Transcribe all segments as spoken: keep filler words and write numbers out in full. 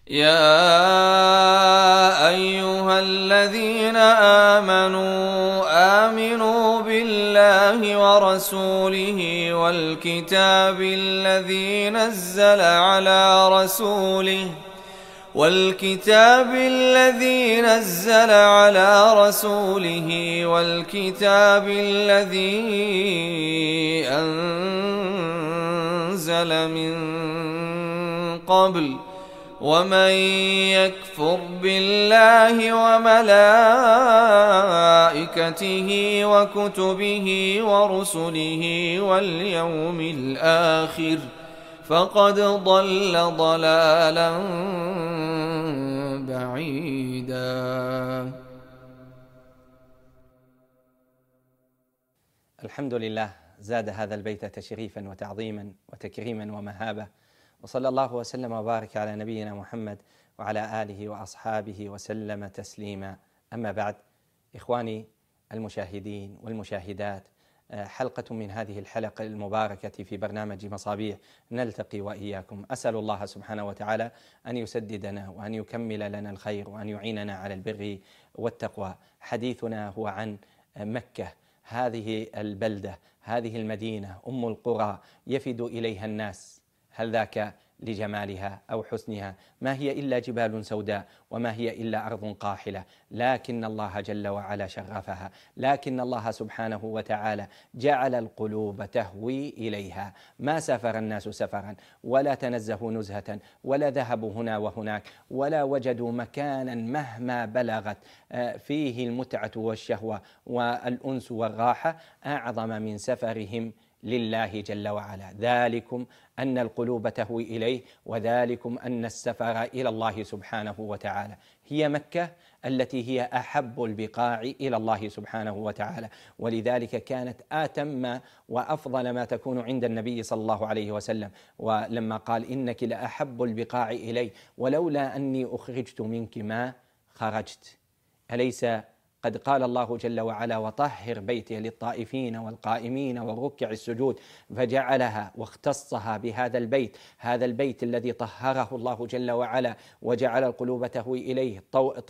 يا أيها الذين آمنوا آمنوا بالله ورسوله والكتاب الذي نزل على رسوله والكتاب الذي نزل على رسوله والكتاب الذي أنزل من قبل ومن يكفر بالله وملائكته وكتبه ورسله واليوم الآخر فقد ضل ضلالا بعيدا. الحمد لله، زاد هذا البيت تشريفا وتعظيما وتكريما ومهابة، وصلى الله وسلم وبارك على نبينا محمد وعلى آله وأصحابه وسلم تسليما. أما بعد، إخواني المشاهدين والمشاهدات، حلقة من هذه الحلقة المباركة في برنامج مصابيح نلتقي وإياكم. أسأل الله سبحانه وتعالى أن يسددنا وأن يكمل لنا الخير وأن يعيننا على البر والتقوى. حديثنا هو عن مكة، هذه البلدة، هذه المدينة أم القرى يفد إليها الناس. هل ذاك لجمالها أو حسنها؟ ما هي إلا جبال سوداء، وما هي إلا أرض قاحلة، لكن الله جل وعلا شرفها، لكن الله سبحانه وتعالى جعل القلوب تهوي إليها. ما سافر الناس سفرا، ولا تنزهوا نزهة، ولا ذهبوا هنا وهناك، ولا وجدوا مكانا مهما بلغت فيه المتعة والشهوة والأنس والراحة أعظم من سفرهم لله جل وعلا. ذلكم أن القلوب تهوي إليه، وذلكم أن السفر إلى الله سبحانه وتعالى. هي مكة التي هي أحب البقاع إلى الله سبحانه وتعالى، ولذلك كانت آتم وأفضل ما تكون عند النبي صلى الله عليه وسلم. ولما قال إنك لأحب البقاع إلي ولولا أني أخرجت منك ما خرجت، أليس قد قال الله جل وعلا وطهر بيتي للطائفين والقائمين والركع السجود، فجعلها واختصها بهذا البيت، هذا البيت الذي طهره الله جل وعلا وجعل القلوب تهوي إليه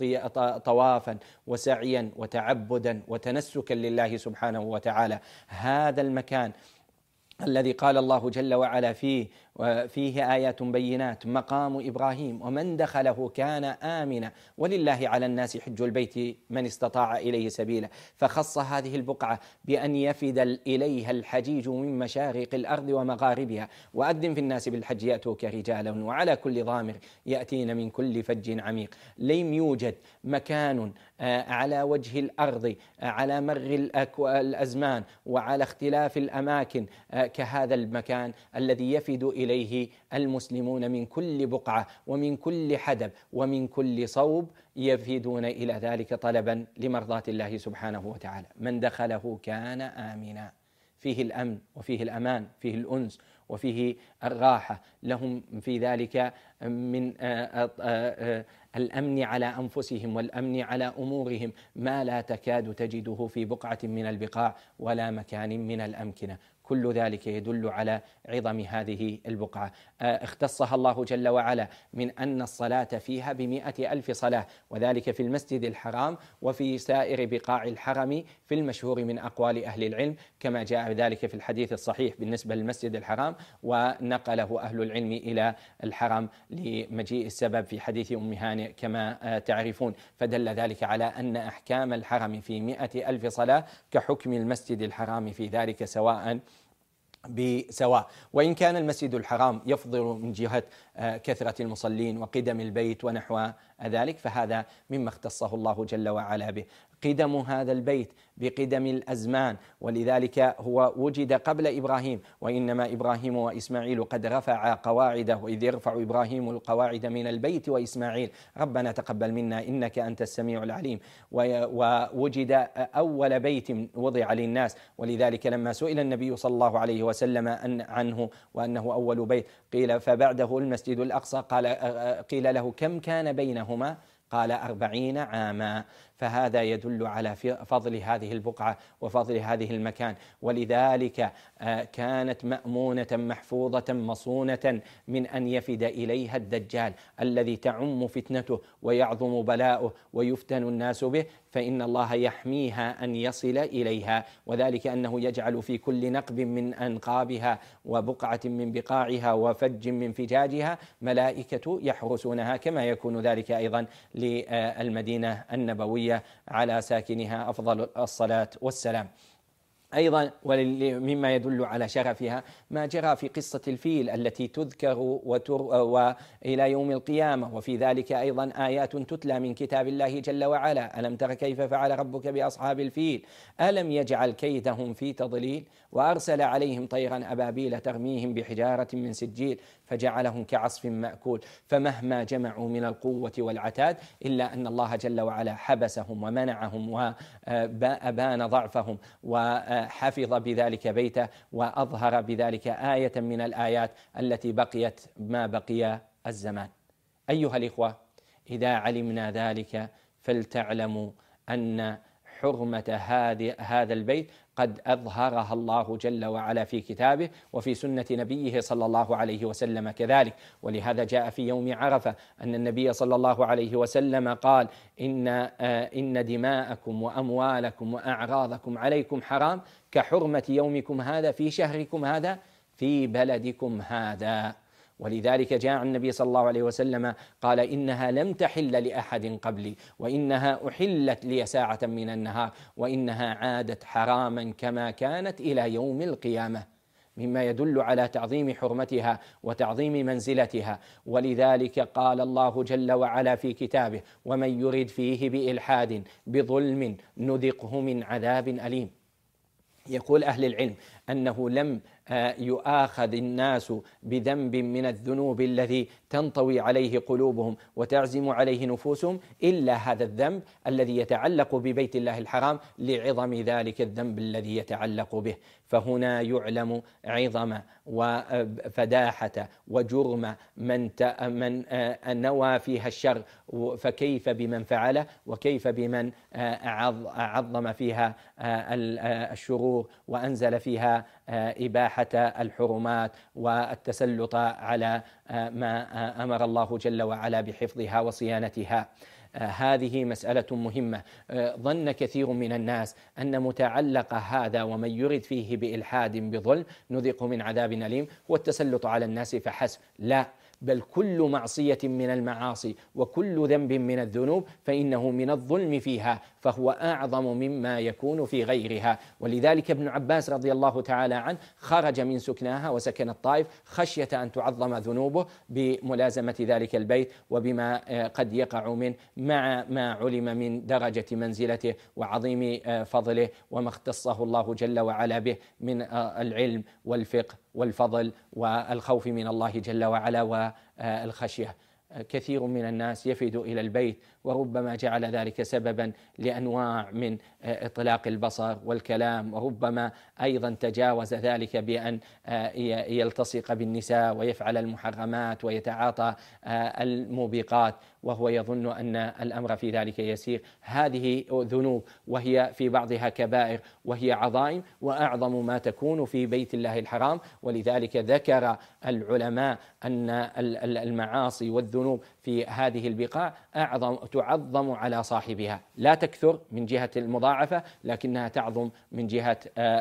طوافا وسعيا وتعبدا وتنسكا لله سبحانه وتعالى. هذا المكان الذي قال الله جل وعلا فيه فيه آيات بينات مقام إبراهيم ومن دخله كان آمنا ولله على الناس حج البيت من استطاع إليه سبيلا. فخص هذه البقعة بأن يفد إليها الحجيج من مشارق الأرض ومغاربها. وأذن في الناس بالحج يأتوك رجالا وعلى كل ضامر يأتين من كل فج عميق. لم يوجد مكان على وجه الأرض على مر الأزمان وعلى اختلاف الأماكن كهذا المكان الذي يفد إليه المسلمون من كل بقعة ومن كل حدب ومن كل صوب، يفيدون إلى ذلك طلبا لمرضاة الله سبحانه وتعالى. من دخله كان آمنا، فيه الأمن وفيه الأمان، فيه الأنس وفيه الراحة. لهم في ذلك من الأمن على أنفسهم والأمن على أمورهم ما لا تكاد تجده في بقعة من البقاع ولا مكان من الأمكنة. كل ذلك يدل على عظم هذه البقعة. اختصها الله جل وعلا من أن الصلاة فيها بمئة ألف صلاة، وذلك في المسجد الحرام وفي سائر بقاع الحرم في المشهور من أقوال أهل العلم، كما جاء ذلك في الحديث الصحيح بالنسبة للمسجد الحرام، ونقله أهل العلم إلى الحرم لمجيء السبب في حديث أم هانئ كما تعرفون. فدل ذلك على أن أحكام الحرم في مئة ألف صلاة كحكم المسجد الحرام في ذلك سواء بسواء. وإن كان المسجد الحرام يفضل من جهة كثرة المصلين وقدم البيت ونحو ذلك، فهذا مما اختصه الله جل وعلا به. قدم هذا البيت بقدم الأزمان، ولذلك هو وجد قبل إبراهيم، وإنما إبراهيم وإسماعيل قد رفع قواعده، وإذ يرفع إبراهيم القواعد من البيت وإسماعيل ربنا تقبل منا إنك أنت السميع العليم. ووجد أول بيت وضع للناس، ولذلك لما سئل النبي صلى الله عليه وسلم عنه وأنه أول بيت قيل فبعده المسجد الأقصى، قال قيل له كم كان بينهما؟ قال أربعين عاما. فهذا يدل على فضل هذه البقعة وفضل هذه المكان. ولذلك كانت مأمونة محفوظة مصونة من أن يفد إليها الدجال الذي تعم فتنته ويعظم بلاؤه ويفتن الناس به، فإن الله يحميها أن يصل إليها، وذلك أنه يجعل في كل نقب من أنقابها وبقعة من بقاعها وفج من فجاجها ملائكة يحرسونها، كما يكون ذلك أيضا للمدينة النبوية على ساكنها أفضل الصلاة والسلام. أيضا مما يدل على شرفها ما جرى في قصة الفيل التي تذكر وإلى يوم القيامة، وفي ذلك أيضا آيات تتلى من كتاب الله جل وعلا: ألم تر كيف فعل ربك بأصحاب الفيل ألم يجعل كيدهم في تضليل وأرسل عليهم طيرا أبابيل ترميهم بحجارة من سجيل فجعلهم كعصف مأكول. فمهما جمعوا من القوة والعتاد إلا أن الله جل وعلا حبسهم ومنعهم وأبان ضعفهم وحفظ بذلك بيته وأظهر بذلك آية من الآيات التي بقيت ما بقي الزمان. أيها الإخوة، إذا علمنا ذلك فلتعلموا أن حرمة هذا البيت قد أظهرها الله جل وعلا في كتابه وفي سنة نبيه صلى الله عليه وسلم كذلك. ولهذا جاء في يوم عرفة أن النبي صلى الله عليه وسلم قال: إن إن دماءكم وأموالكم وأعراضكم عليكم حرام كحرمة يومكم هذا في شهركم هذا في بلدكم هذا. ولذلك جاء النبي صلى الله عليه وسلم قال: إنها لم تحل لأحد قبلي، وإنها أحلت لي ساعة من النهار، وإنها عادت حراما كما كانت إلى يوم القيامة، مما يدل على تعظيم حرمتها وتعظيم منزلتها. ولذلك قال الله جل وعلا في كتابه: ومن يرد فيه بإلحاد بظلم نذقه من عذاب أليم. يقول أهل العلم أنه لم يؤاخذ الناس بذنب من الذنوب الذي تنطوي عليه قلوبهم وتعزم عليه نفوسهم إلا هذا الذنب الذي يتعلق ببيت الله الحرام لعظم ذلك الذنب الذي يتعلق به. فهنا يعلم عظم وفداحة وجرم من من نوى فيها الشر، فكيف بمن فعله، وكيف بمن عظم فيها الشرور وأنزل فيها إباحة الحرمات والتسلط على ما أمر الله جل وعلا بحفظها وصيانتها. هذه مسألة مهمة. ظن كثير من الناس أن متعلق هذا ومن يرد فيه بإلحاد بظلم نذقه من عذاب أليم هو التسلط على الناس فحسب، لا، بل كل معصية من المعاصي وكل ذنب من الذنوب فإنه من الظلم فيها، فهو أعظم مما يكون في غيرها. ولذلك ابن عباس رضي الله تعالى عنه خرج من سكناها وسكن الطائف خشية أن تعظم ذنوبه بملازمة ذلك البيت وبما قد يقع منه، مع ما علم من درجة منزلته وعظيم فضله وما اختصه الله جل وعلا به من العلم والفقه والفضل والخوف من الله جل وعلا والخشية. كثير من الناس يفد إلى البيت وربما جعل ذلك سببا لأنواع من إطلاق البصر والكلام، وربما أيضا تجاوز ذلك بأن يلتصق بالنساء ويفعل المحرمات ويتعاطى الموبقات وهو يظن أن الأمر في ذلك يسير. هذه ذنوب وهي في بعضها كبائر وهي عظائم وأعظم ما تكون في بيت الله الحرام. ولذلك ذكر العلماء أن المعاصي والذنوب في هذه البقاع أعظم تعظم على صاحبها، لا تكثر من جهة المضاعفة لكنها تعظم من جهة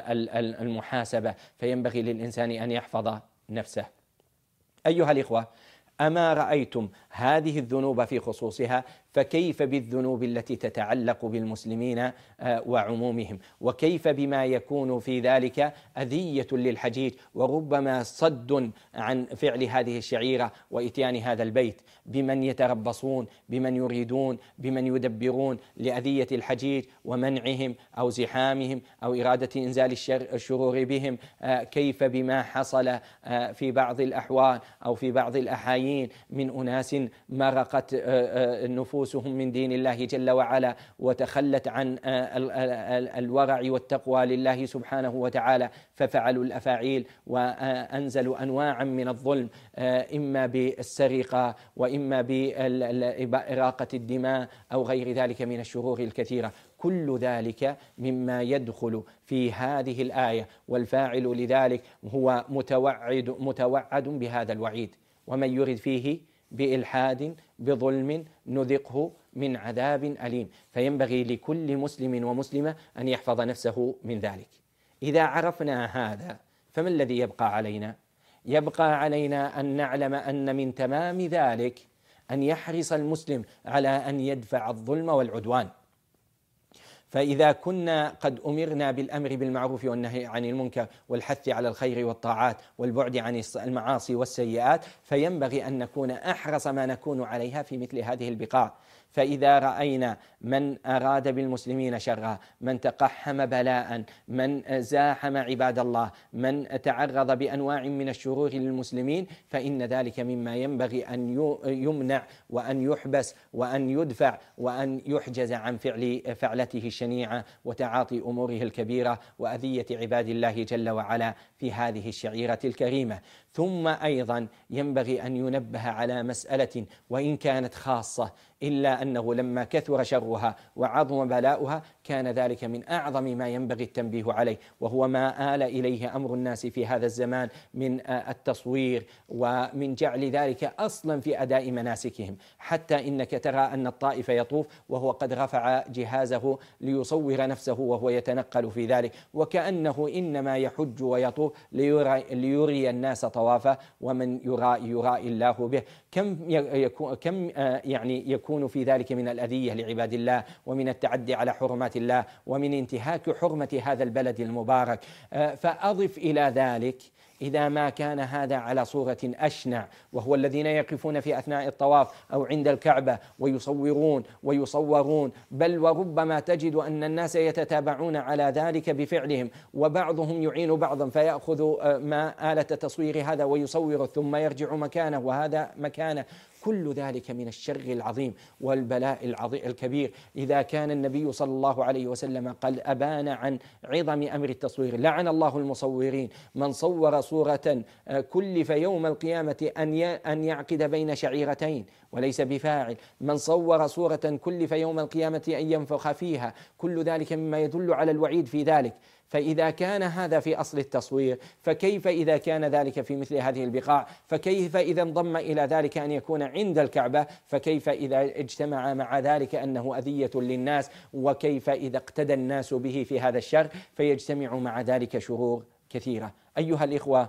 المحاسبة، فينبغي للإنسان أن يحفظ نفسه. أيها الإخوة، أما رأيتم هذه الذنوب في خصوصها، فكيف بالذنوب التي تتعلق بالمسلمين وعمومهم، وكيف بما يكون في ذلك أذية للحجيج وربما صد عن فعل هذه الشعيرة وإتيان هذا البيت، بمن يتربصون، بمن يريدون، بمن يدبرون لأذية الحجيج ومنعهم أو زحامهم أو إرادة إنزال الشرور بهم. كيف بما حصل في بعض الأحوال أو في بعض الأحايين من أناس مرقت النفوس نفوسهم من دين الله جل وعلا وتخلت عن الورع والتقوى لله سبحانه وتعالى، ففعلوا الأفاعيل وأنزلوا أنواعا من الظلم، إما بالسرقة وإما بإراقة الدماء أو غير ذلك من الشرور الكثيرة. كل ذلك مما يدخل في هذه الآية، والفاعل لذلك هو متوعد متوعد بهذا الوعيد. ومن يرد فيه بإلحاد بظلم نذقه من عذاب أليم. فينبغي لكل مسلم ومسلمة أن يحفظ نفسه من ذلك. إذا عرفنا هذا فما الذي يبقى علينا؟ يبقى علينا أن نعلم أن من تمام ذلك أن يحرص المسلم على أن يدفع الظلم والعدوان. فإذا كنا قد أمرنا بالأمر بالمعروف والنهي عن المنكر والحث على الخير والطاعات والبعد عن المعاصي والسيئات، فينبغي أن نكون أحرص ما نكون عليها في مثل هذه البقاع. فإذا رأينا من أراد بالمسلمين شرا، من تقحم بلاء، من زاحم عباد الله، من تعرض بأنواع من الشرور للمسلمين، فإن ذلك مما ينبغي أن يمنع وأن يحبس وأن يدفع وأن يحجز عن فعل فعلته الشنيعة وتعاطي أموره الكبيرة وأذية عباد الله جل وعلا في هذه الشعيرة الكريمة. ثم أيضا ينبغي أن ينبه على مسألة وإن كانت خاصة، إلا أنه لما كثر شرها وعظم بلاؤها كان ذلك من أعظم ما ينبغي التنبيه عليه، وهو ما آل إليه أمر الناس في هذا الزمان من التصوير ومن جعل ذلك أصلا في أداء مناسكهم، حتى إنك ترى أن الطائف يطوف وهو قد رفع جهازه ليصور نفسه وهو يتنقل في ذلك، وكأنه إنما يحج ويطوف ليري, ليري الناس طوافه، ومن يرائي يرائي الله به. كم يكون كم يعني يكون في ذلك من الأذية لعباد الله ومن التعدي على حرمات الله ومن انتهاك حرمة هذا البلد المبارك. فأضف إلى ذلك إذا ما كان هذا على صورة أشنع، وهو الذين يقفون في أثناء الطواف أو عند الكعبة ويصورون ويصورون، بل وربما تجد أن الناس يتتابعون على ذلك بفعلهم، وبعضهم يعين بعضا فيأخذ ما آلة تصوير هذا ويصور ثم يرجع مكانه وهذا مكانه. كل ذلك من الشر العظيم والبلاء العظيم الكبير. إذا كان النبي صلى الله عليه وسلم قد أبان عن عظم أمر التصوير، لعن الله المصورين، من صور صورة كلف يوم القيامة أن يعقد بين شعيرتين وليس بفاعل، من صور صورة كلف يوم القيامة أن ينفخ فيها، كل ذلك مما يدل على الوعيد في ذلك. فإذا كان هذا في أصل التصوير، فكيف إذا كان ذلك في مثل هذه البقاع؟ فكيف إذا انضم إلى ذلك أن يكون عند الكعبة؟ فكيف إذا اجتمع مع ذلك أنه أذية للناس؟ وكيف إذا اقتدى الناس به في هذا الشر فيجتمع مع ذلك شرور كثيرة؟ أيها الإخوة،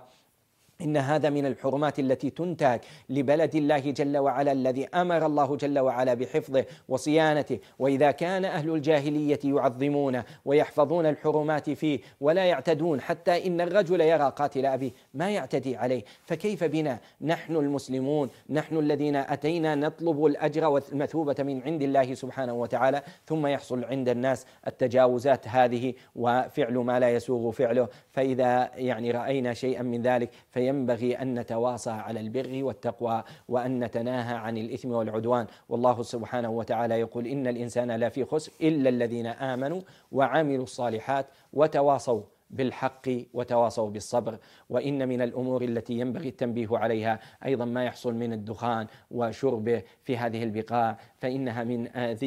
إن هذا من الحرمات التي تنتهك لبلد الله جل وعلا الذي أمر الله جل وعلا بحفظه وصيانته. وإذا كان أهل الجاهلية يعظمون ويحفظون الحرمات فيه ولا يعتدون، حتى إن الرجل يرى قاتل أبيه ما يعتدي عليه، فكيف بنا نحن المسلمون، نحن الذين أتينا نطلب الأجر والمثوبة من عند الله سبحانه وتعالى، ثم يحصل عند الناس التجاوزات هذه وفعل ما لا يسوغ فعله؟ فإذا يعني رأينا شيئا من ذلك فينبغي أن نتواصى على البر والتقوى وأن نتناهى عن الإثم والعدوان. والله سبحانه وتعالى يقول: إن الإنسان لا في خسر إلا الذين آمنوا وعملوا الصالحات وتواصوا بالحق وتواصوا بالصبر. وإن من الأمور التي ينبغي التنبيه عليها أيضا ما يحصل من الدخان وشربه في هذه البقاع، فإنها من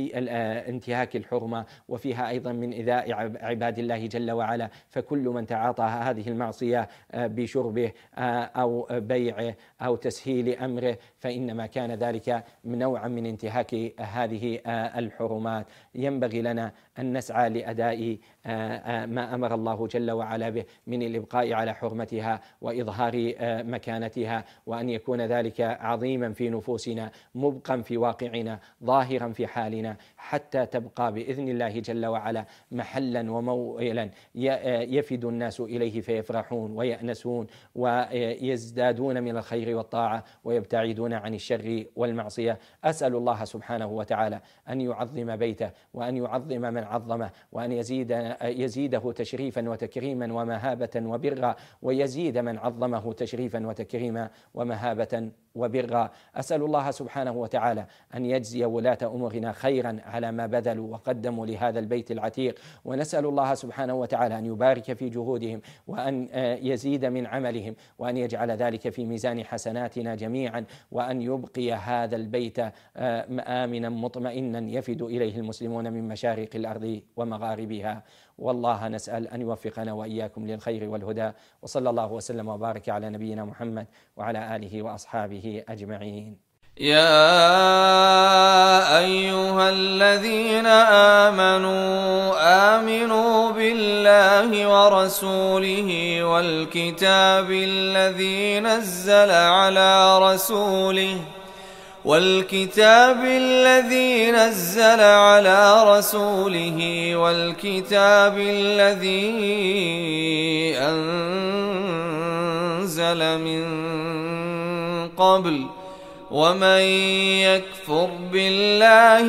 انتهاك الحرمة، وفيها أيضا من إيذاء عباد الله جل وعلا. فكل من تعاطى هذه المعصية بشربه أو بيعه أو تسهيل أمره فإنما كان ذلك نوعا من انتهاك هذه الحرمات. ينبغي لنا أن نسعى لأداء ما أمر الله جل وعلا به من الإبقاء على حرمتها وإظهار مكانتها، وأن يكون ذلك عظيما في نفوسنا، مبقا في واقعنا، ظاهرا في حالنا، حتى تبقى بإذن الله جل وعلا محلا وموئلا يفد الناس إليه فيفرحون ويأنسون ويزدادون من الخير والطاعة ويبتعدون عن الشر والمعصية. أسأل الله سبحانه وتعالى أن يعظم بيته وأن يعظم من عظمه، وأن يزيد يزيده تشريفا وتكريما ومهابة وبرا، ويزيد من عظمه تشريفا وتكريما ومهابة وبرا. أسأل الله سبحانه وتعالى أن يجزي ولاة أمورنا خيرا على ما بذلوا وقدموا لهذا البيت العتيق، ونسأل الله سبحانه وتعالى أن يبارك في جهودهم وأن يزيد من عملهم، وأن يجعل ذلك في ميزان حسناتنا جميعا، وأن يبقي هذا البيت آمنا مطمئنا يفد إليه المسلمون من مشارق الأرض ومغاربها. والله نسأل أن يوفقنا وإياكم للخير والهدى، وصلى الله وسلم وبارك على نبينا محمد وعلى آله وأصحابه أجمعين. يا أيها الذين آمنوا آمنوا بالله ورسوله والكتاب الذي نزل على رسوله والكتاب الذي نزل على رسوله والكتاب الذي أنزل من قبل، ومن يكفر بالله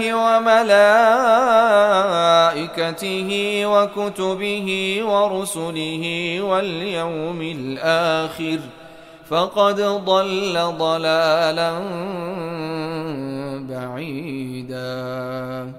وملائكته وكتبه ورسله واليوم الآخر فقد ضل ضلالا بعيدا.